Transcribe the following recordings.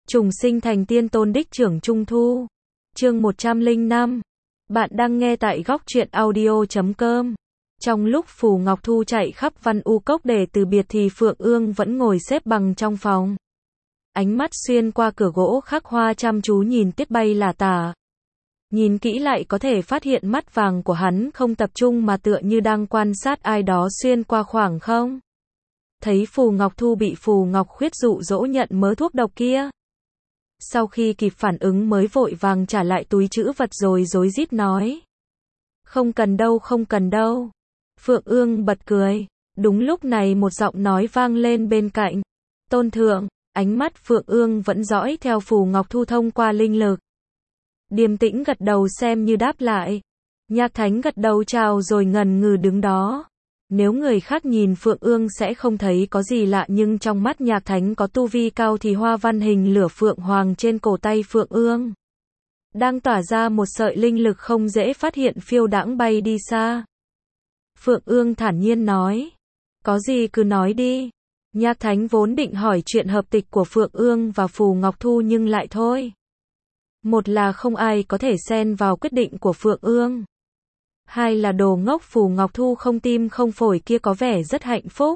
Trùng sinh thành tiên tôn đích trưởng Trung Thu. Chương 105. Bạn đang nghe tại góc truyện audio.com. Trong lúc Phù Ngọc Thu chạy khắp Văn U Cốc để từ biệt thì Phượng Ương vẫn ngồi xếp bằng trong phòng. Ánh mắt xuyên qua cửa gỗ khắc hoa chăm chú nhìn tiết bay là tả. Nhìn kỹ lại có thể phát hiện mắt vàng của hắn không tập trung mà tựa như đang quan sát ai đó xuyên qua khoảng không. Thấy Phù Ngọc Thu bị Phù Ngọc Khuyết dụ dỗ nhận mớ thuốc độc kia. Sau khi kịp phản ứng mới vội vàng trả lại túi trữ vật rồi rối rít nói. Không cần đâu, không cần đâu. Phượng Ương bật cười. Đúng lúc này một giọng nói vang lên bên cạnh. Tôn thượng, ánh mắt Phượng Ương vẫn dõi theo Phù Ngọc Thu thông qua linh lực. Điềm tĩnh gật đầu xem như đáp lại. Nhạc Thánh gật đầu chào rồi ngần ngừ đứng đó. Nếu người khác nhìn Phượng Ương sẽ không thấy có gì lạ nhưng trong mắt Nhạc Thánh có tu vi cao thì hoa văn hình lửa Phượng Hoàng trên cổ tay Phượng Ương đang tỏa ra một sợi linh lực không dễ phát hiện phiêu đãng bay đi xa. Phượng Ương thản nhiên nói. Có gì cứ nói đi. Nhạc Thánh vốn định hỏi chuyện hợp tịch của Phượng Ương và Phù Ngọc Thu nhưng lại thôi. Một là không ai có thể xen vào quyết định của Phượng Ương. Hai là đồ ngốc Phù Ngọc Thu không tim không phổi kia có vẻ rất hạnh phúc.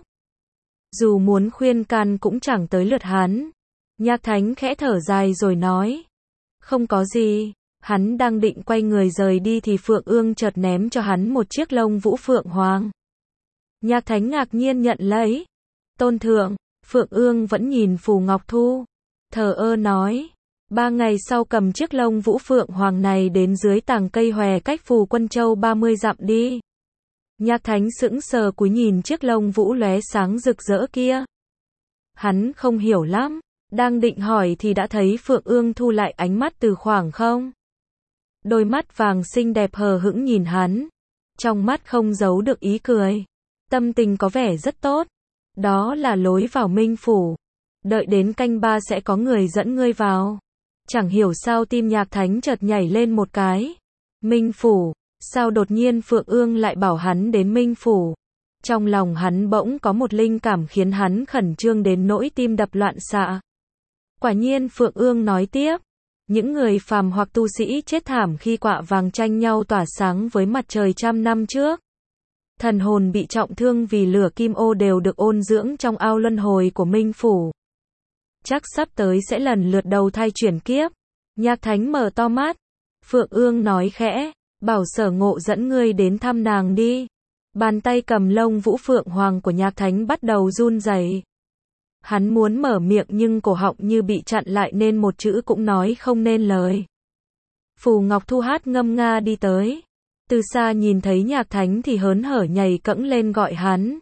Dù muốn khuyên can cũng chẳng tới lượt hắn. Nhạc Thánh khẽ thở dài rồi nói. Không có gì. Hắn đang định quay người rời đi thì Phượng Ương chợt ném cho hắn một chiếc lông vũ Phượng Hoàng. Nhạc Thánh ngạc nhiên nhận lấy. Tôn thượng, Phượng Ương vẫn nhìn Phù Ngọc Thu. Thờ ơ nói. 3 ngày sau cầm chiếc lông vũ Phượng Hoàng này đến dưới tàng cây hòe cách Phù Quân Châu 30 dặm đi. Nhạc Thánh sững sờ cúi nhìn chiếc lông vũ lóe sáng rực rỡ kia. Hắn không hiểu lắm, đang định hỏi thì đã thấy Phượng Ương thu lại ánh mắt từ khoảng không. Đôi mắt vàng xinh đẹp hờ hững nhìn hắn. Trong mắt không giấu được ý cười. Tâm tình có vẻ rất tốt. Đó là lối vào Minh Phủ. Đợi đến canh 3 sẽ có người dẫn ngươi vào. Chẳng hiểu sao tim Nhạc Thánh chợt nhảy lên một cái. Minh Phủ, sao đột nhiên Phượng Ương lại bảo hắn đến Minh Phủ. Trong lòng hắn bỗng có một linh cảm khiến hắn khẩn trương đến nỗi tim đập loạn xạ. Quả nhiên Phượng Ương nói tiếp. Những người phàm hoặc tu sĩ chết thảm khi quạ vàng tranh nhau tỏa sáng với mặt trời trăm năm trước. Thần hồn bị trọng thương vì lửa kim ô đều được ôn dưỡng trong ao luân hồi của Minh Phủ. Chắc sắp tới sẽ lần lượt đầu thai chuyển kiếp. Nhạc Thánh mở to mắt. Phượng Ương nói khẽ, bảo Sở Ngộ dẫn ngươi đến thăm nàng đi. Bàn tay cầm lông vũ Phượng Hoàng của Nhạc Thánh bắt đầu run rẩy. Hắn muốn mở miệng nhưng cổ họng như bị chặn lại nên một chữ cũng nói không nên lời. Phù Ngọc Thu hát ngâm nga đi tới. Từ xa nhìn thấy Nhạc Thánh thì hớn hở nhảy cẫng lên gọi hắn.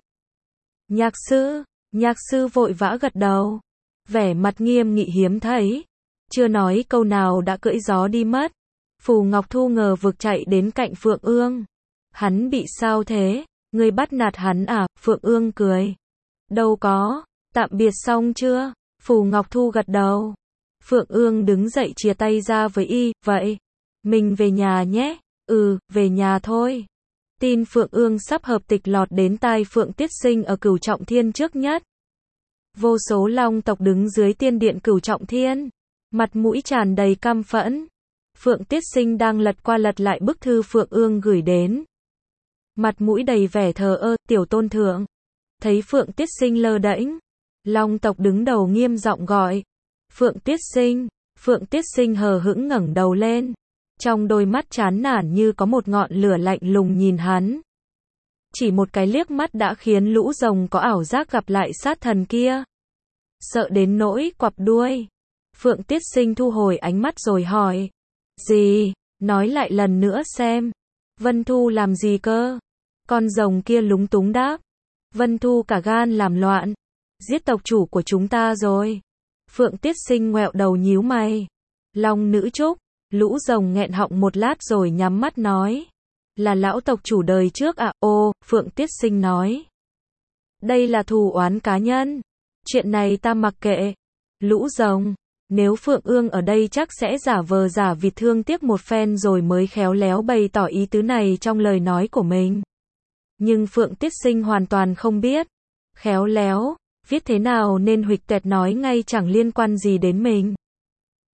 Nhạc sư vội vã gật đầu. Vẻ mặt nghiêm nghị hiếm thấy. Chưa nói câu nào đã cưỡi gió đi mất. Phù Ngọc Thu ngờ vực chạy đến cạnh Phượng Ương. Hắn bị sao thế? Ngươi bắt nạt hắn à? Phượng Ương cười. Đâu có, tạm biệt xong chưa? Phù Ngọc Thu gật đầu. Phượng Ương đứng dậy chia tay ra với y, vậy, mình về nhà nhé. Về nhà thôi. Tin Phượng Ương sắp hợp tịch lọt đến tai Phượng Tiết Sinh ở Cửu Trọng Thiên trước nhất. Vô số long tộc đứng dưới tiên điện Cửu Trọng Thiên. Mặt mũi tràn đầy căm phẫn. Phượng Tiết Sinh đang lật qua lật lại bức thư Phượng Ương gửi đến. Mặt mũi đầy vẻ thờ ơ, tiểu tôn thượng. Thấy Phượng Tiết Sinh lơ đễnh. Long tộc đứng đầu nghiêm giọng gọi. Phượng Tiết Sinh. Phượng Tiết Sinh hờ hững ngẩng đầu lên. Trong đôi mắt chán nản như có một ngọn lửa lạnh lùng nhìn hắn. Chỉ một cái liếc mắt đã khiến lũ rồng có ảo giác gặp lại sát thần kia. Sợ đến nỗi quặp đuôi. Phượng Tiết Sinh thu hồi ánh mắt rồi hỏi. Gì? Nói lại lần nữa xem. Vân Thu làm gì cơ? Con rồng kia lúng túng đáp. Vân Thu cả gan làm loạn. Giết tộc chủ của chúng ta rồi. Phượng Tiết Sinh ngoẹo đầu nhíu mày. Long nữ trúc. Lũ rồng nghẹn họng một lát rồi nhắm mắt nói. Là lão tộc chủ đời trước à? Ô, Phượng Tiết Sinh nói. Đây là thù oán cá nhân. Chuyện này ta mặc kệ. Lũ rồng. Nếu Phượng Ương ở đây chắc sẽ giả vờ giả vịt thương tiếc một phen rồi mới khéo léo bày tỏ ý tứ này trong lời nói của mình. Nhưng Phượng Tiết Sinh hoàn toàn không biết. Khéo léo, viết thế nào nên huỵch toẹt nói ngay chẳng liên quan gì đến mình.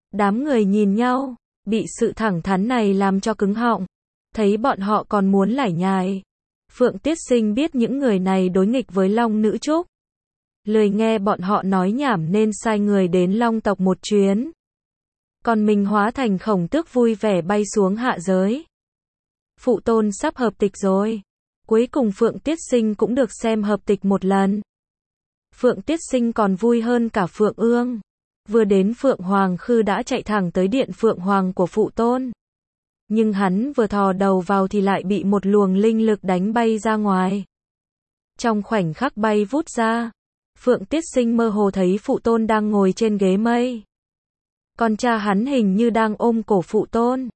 Đám người nhìn nhau, bị sự thẳng thắn này làm cho cứng họng. Thấy bọn họ còn muốn lải nhải. Phượng Tiết Sinh biết những người này đối nghịch với Long Nữ Trúc. Lười nghe bọn họ nói nhảm nên sai người đến Long tộc một chuyến. Còn mình hóa thành Khổng Tước vui vẻ bay xuống hạ giới. Phụ tôn sắp hợp tịch rồi. Cuối cùng Phượng Tiết Sinh cũng được xem hợp tịch một lần. Phượng Tiết Sinh còn vui hơn cả Phượng Ương. Vừa đến Phượng Hoàng Khư đã chạy thẳng tới điện Phượng Hoàng của phụ tôn. Nhưng hắn vừa thò đầu vào thì lại bị một luồng linh lực đánh bay ra ngoài. Trong khoảnh khắc bay vút ra, Phượng Tiết Sinh mơ hồ thấy phụ tôn đang ngồi trên ghế mây. Còn cha hắn hình như đang ôm cổ phụ tôn.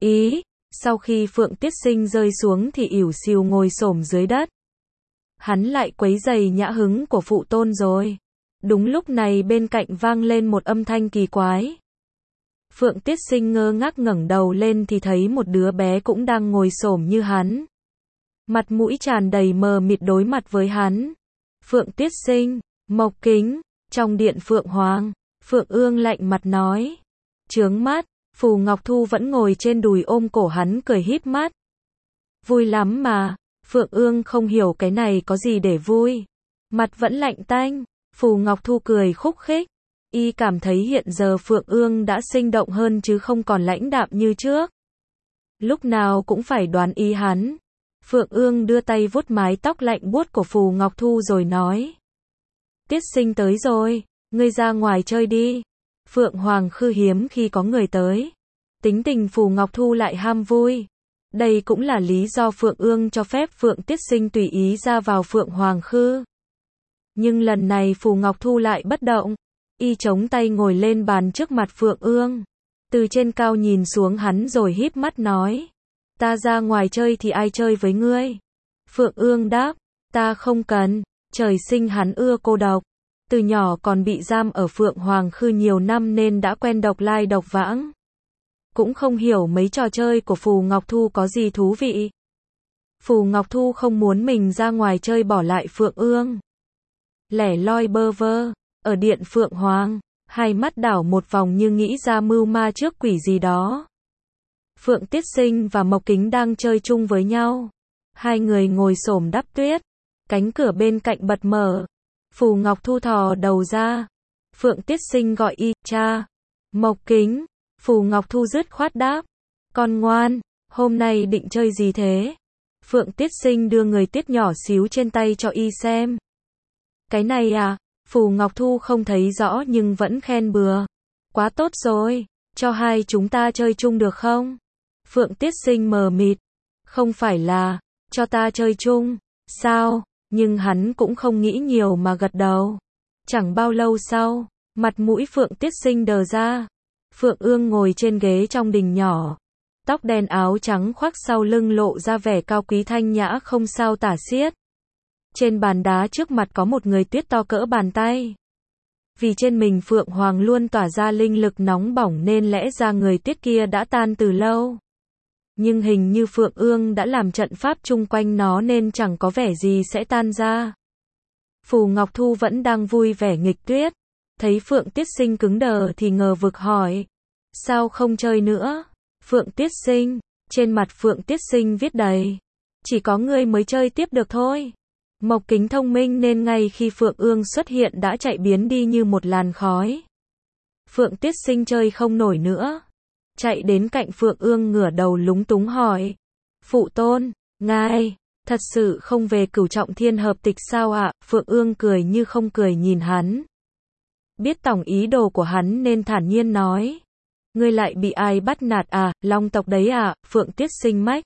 Sau khi Phượng Tiết Sinh rơi xuống thì ỉu xìu ngồi xổm dưới đất. Hắn lại quấy rầy nhã hứng của phụ tôn rồi. Đúng lúc này bên cạnh vang lên một âm thanh kỳ quái. Phượng Tiết Sinh ngơ ngác ngẩng đầu lên thì thấy một đứa bé cũng đang ngồi xổm như hắn. Mặt mũi tràn đầy mờ mịt đối mặt với hắn. Phượng Tiết Sinh, Mộc Kính, trong điện Phượng Hoàng, Phượng Ương lạnh mặt nói. Chướng mắt, Phù Ngọc Thu vẫn ngồi trên đùi ôm cổ hắn cười híp mắt. Vui lắm mà, Phượng Ương không hiểu cái này có gì để vui. Mặt vẫn lạnh tanh, Phù Ngọc Thu cười khúc khích. Y cảm thấy hiện giờ Phượng Ương đã sinh động hơn chứ không còn lãnh đạm như trước. Lúc nào cũng phải đoán ý hắn. Phượng Ương đưa tay vuốt mái tóc lạnh buốt của Phù Ngọc Thu rồi nói. Tiết Sinh tới rồi, ngươi ra ngoài chơi đi. Phượng Hoàng Khư hiếm khi có người tới. Tính tình Phù Ngọc Thu lại ham vui. Đây cũng là lý do Phượng Ương cho phép Phượng Tiết Sinh tùy ý ra vào Phượng Hoàng Khư. Nhưng lần này Phù Ngọc Thu lại bất động. Y chống tay ngồi lên bàn trước mặt Phượng Ương. Từ trên cao nhìn xuống hắn rồi híp mắt nói. Ta ra ngoài chơi thì ai chơi với ngươi? Phượng Ương đáp. Ta không cần. Trời sinh hắn ưa cô độc. Từ nhỏ còn bị giam ở Phượng Hoàng Khư nhiều năm nên đã quen độc lai độc vãng. Cũng không hiểu mấy trò chơi của Phù Ngọc Thu có gì thú vị. Phù Ngọc Thu không muốn mình ra ngoài chơi bỏ lại Phượng Ương. Lẻ loi bơ vơ, ở điện Phượng Hoàng, hai mắt đảo một vòng như nghĩ ra mưu ma trước quỷ gì đó. Phượng Tiết Sinh và Mộc Kính đang chơi chung với nhau. Hai người ngồi xổm đắp tuyết. Cánh cửa bên cạnh bật mở. Phù Ngọc Thu thò đầu ra. Phượng Tiết Sinh gọi y, cha. Mộc Kính. Phù Ngọc Thu dứt khoát đáp. Con ngoan, hôm nay định chơi gì thế? Phượng Tiết Sinh đưa người tiết nhỏ xíu trên tay cho y xem. Cái này à? Phù Ngọc Thu không thấy rõ nhưng vẫn khen bừa. Quá tốt rồi, cho hai chúng ta chơi chung được không? Phượng Tiết Sinh mờ mịt. Không phải là, cho ta chơi chung, sao? Nhưng hắn cũng không nghĩ nhiều mà gật đầu. Chẳng bao lâu sau, mặt mũi Phượng Tiết Sinh đờ ra. Phượng Ương ngồi trên ghế trong đình nhỏ. Tóc đen áo trắng khoác sau lưng lộ ra vẻ cao quý thanh nhã không sao tả xiết. Trên bàn đá trước mặt có một người tuyết to cỡ bàn tay. Vì trên mình Phượng Hoàng luôn tỏa ra linh lực nóng bỏng nên lẽ ra người tuyết kia đã tan từ lâu. Nhưng hình như Phượng Ương đã làm trận pháp chung quanh nó nên chẳng có vẻ gì sẽ tan ra. Phù Ngọc Thu vẫn đang vui vẻ nghịch tuyết. Thấy Phượng Tiết Sinh cứng đờ thì ngờ vực hỏi. Sao không chơi nữa? Phượng Tiết Sinh. Trên mặt Phượng Tiết Sinh viết đầy. Chỉ có ngươi mới chơi tiếp được thôi. Mộc Kính thông minh nên ngay khi Phượng Ương xuất hiện đã chạy biến đi như một làn khói. Phượng Tiết Sinh chơi không nổi nữa. Chạy đến cạnh Phượng Ương ngửa đầu lúng túng hỏi. Phụ tôn, ngài, thật sự không về Cửu Trọng Thiên hợp tịch sao ạ? Phượng Ương cười như không cười nhìn hắn. Biết tổng ý đồ của hắn nên thản nhiên nói. Ngươi lại bị ai bắt nạt à, Long tộc đấy à? Phượng Tiết Sinh mách.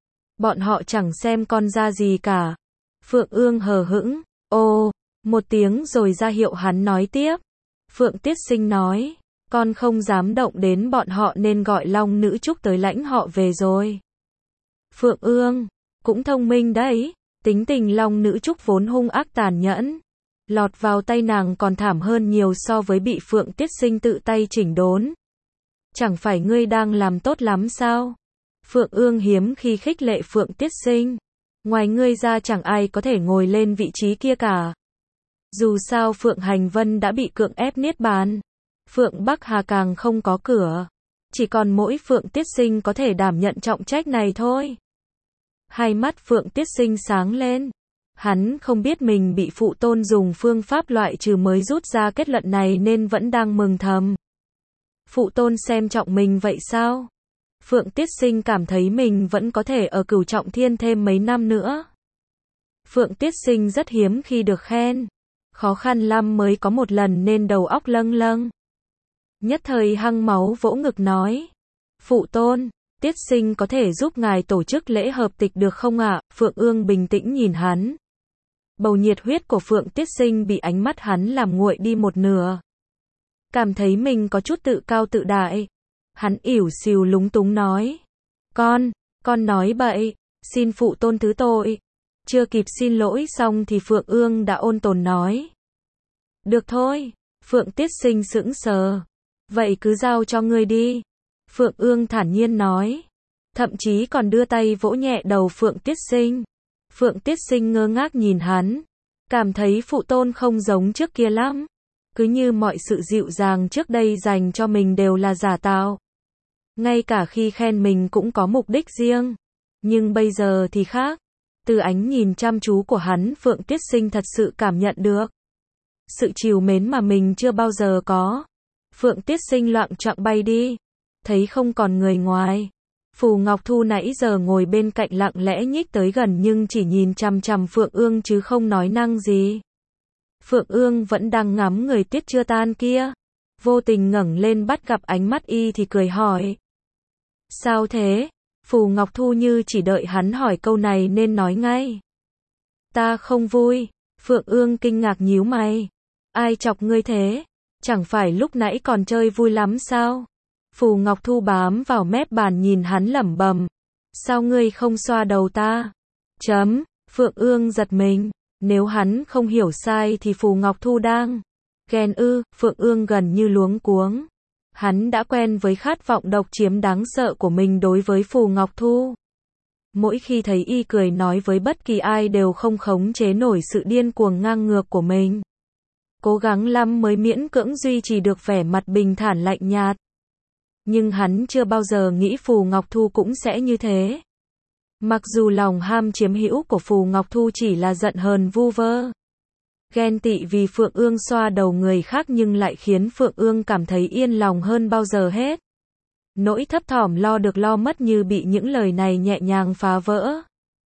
Bọn họ chẳng xem con ra gì cả. Phượng Ương hờ hững. Ồ, một tiếng rồi ra hiệu hắn nói tiếp. Phượng Tiết Sinh nói. Con không dám động đến bọn họ nên gọi Long Nữ Trúc tới lãnh họ về rồi. Phượng Ương, cũng thông minh đấy. Tính tình Long Nữ Trúc vốn hung ác tàn nhẫn. Lọt vào tay nàng còn thảm hơn nhiều so với bị Phượng Tiết Sinh tự tay chỉnh đốn. Chẳng phải ngươi đang làm tốt lắm sao? Phượng Ương hiếm khi khích lệ Phượng Tiết Sinh. Ngoài ngươi ra chẳng ai có thể ngồi lên vị trí kia cả. Dù sao Phượng Hành Vân đã bị cưỡng ép niết bàn. Phượng Bắc Hà càng không có cửa. Chỉ còn mỗi Phượng Tiết Sinh có thể đảm nhận trọng trách này thôi. Hai mắt Phượng Tiết Sinh sáng lên. Hắn không biết mình bị phụ tôn dùng phương pháp loại trừ mới rút ra kết luận này nên vẫn đang mừng thầm. Phụ tôn xem trọng mình vậy sao? Phượng Tiết Sinh cảm thấy mình vẫn có thể ở Cửu Trọng Thiên thêm mấy năm nữa. Phượng Tiết Sinh rất hiếm khi được khen. Khó khăn lắm mới có một lần nên đầu óc lâng lâng. Nhất thời hăng máu vỗ ngực nói. Phụ tôn, Tiết Sinh có thể giúp ngài tổ chức lễ hợp tịch được không ạ? Phượng Ương bình tĩnh nhìn hắn. Bầu nhiệt huyết của Phượng Tiết Sinh bị ánh mắt hắn làm nguội đi một nửa. Cảm thấy mình có chút tự cao tự đại. Hắn ỉu xìu lúng túng nói. Con nói bậy, xin phụ tôn thứ tội. Chưa kịp xin lỗi xong thì Phượng Ương đã ôn tồn nói. Được thôi, Phượng Tiết Sinh sững sờ. Vậy cứ giao cho ngươi đi. Phượng Ương thản nhiên nói. Thậm chí còn đưa tay vỗ nhẹ đầu Phượng Tiết Sinh. Phượng Tiết Sinh ngơ ngác nhìn hắn. Cảm thấy phụ tôn không giống trước kia lắm. Cứ như mọi sự dịu dàng trước đây dành cho mình đều là giả tạo. Ngay cả khi khen mình cũng có mục đích riêng. Nhưng bây giờ thì khác. Từ ánh nhìn chăm chú của hắn, Phượng Tiết Sinh thật sự cảm nhận được sự trìu mến mà mình chưa bao giờ có. Phượng Tiết Sinh loạng choạng bay đi. Thấy không còn người ngoài. Phù Ngọc Thu nãy giờ ngồi bên cạnh lặng lẽ nhích tới gần nhưng chỉ nhìn chằm chằm Phượng Ương chứ không nói năng gì. Phượng Ương vẫn đang ngắm người tiết chưa tan kia. Vô tình ngẩng lên bắt gặp ánh mắt y thì cười hỏi. Sao thế? Phù Ngọc Thu như chỉ đợi hắn hỏi câu này nên nói ngay. Ta không vui. Phượng Ương kinh ngạc nhíu mày. Ai chọc ngươi thế? Chẳng phải lúc nãy còn chơi vui lắm sao? Phù Ngọc Thu bám vào mép bàn nhìn hắn lẩm bẩm. Sao ngươi không xoa đầu ta? Phượng Ương giật mình. Nếu hắn không hiểu sai thì Phù Ngọc Thu đang ghen ư? Phượng Ương gần như luống cuống. Hắn đã quen với khát vọng độc chiếm đáng sợ của mình đối với Phù Ngọc Thu. Mỗi khi thấy y cười nói với bất kỳ ai đều không khống chế nổi sự điên cuồng ngang ngược của mình. Cố gắng lắm mới miễn cưỡng duy trì được vẻ mặt bình thản lạnh nhạt. Nhưng hắn chưa bao giờ nghĩ Phù Ngọc Thu cũng sẽ như thế. Mặc dù lòng ham chiếm hữu của Phù Ngọc Thu chỉ là giận hờn vu vơ. Ghen tị vì Phượng Ương xoa đầu người khác nhưng lại khiến Phượng Ương cảm thấy yên lòng hơn bao giờ hết. Nỗi thấp thỏm lo được lo mất như bị những lời này nhẹ nhàng phá vỡ.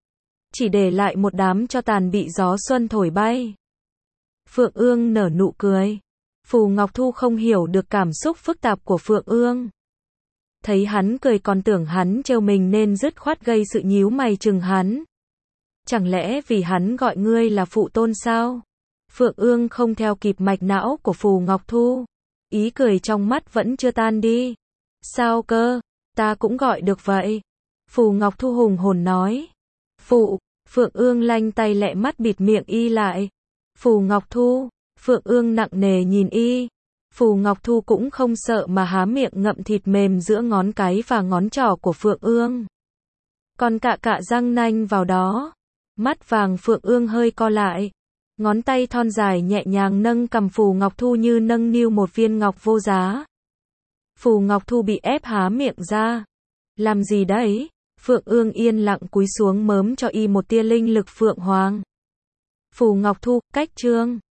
Chỉ để lại một đám tro tàn bị gió xuân thổi bay. Phượng Ương nở nụ cười. Phù Ngọc Thu không hiểu được cảm xúc phức tạp của Phượng Ương. Thấy hắn cười còn tưởng hắn trêu mình nên dứt khoát gây sự nhíu mày chừng hắn. Chẳng lẽ vì hắn gọi ngươi là phụ tôn sao? Phượng Ương không theo kịp mạch não của Phù Ngọc Thu. Ý cười trong mắt vẫn chưa tan đi. Sao cơ? Ta cũng gọi được vậy. Phù Ngọc Thu hùng hồn nói. Phượng Ương lanh tay lẹ mắt bịt miệng y lại. Phù Ngọc Thu. Phượng Ương nặng nề nhìn y. Phù Ngọc Thu cũng không sợ mà há miệng ngậm thịt mềm giữa ngón cái và ngón trỏ của Phượng Ương. Còn cạ răng nanh vào đó. Mắt vàng Phượng Ương hơi co lại. Ngón tay thon dài nhẹ nhàng nâng cằm Phù Ngọc Thu như nâng niu một viên ngọc vô giá. Phù Ngọc Thu bị ép há miệng ra. Làm gì đấy? Phượng Ương yên lặng cúi xuống mớm cho y một tia linh lực Phượng Hoàng. Phù Ngọc Thu, cách chương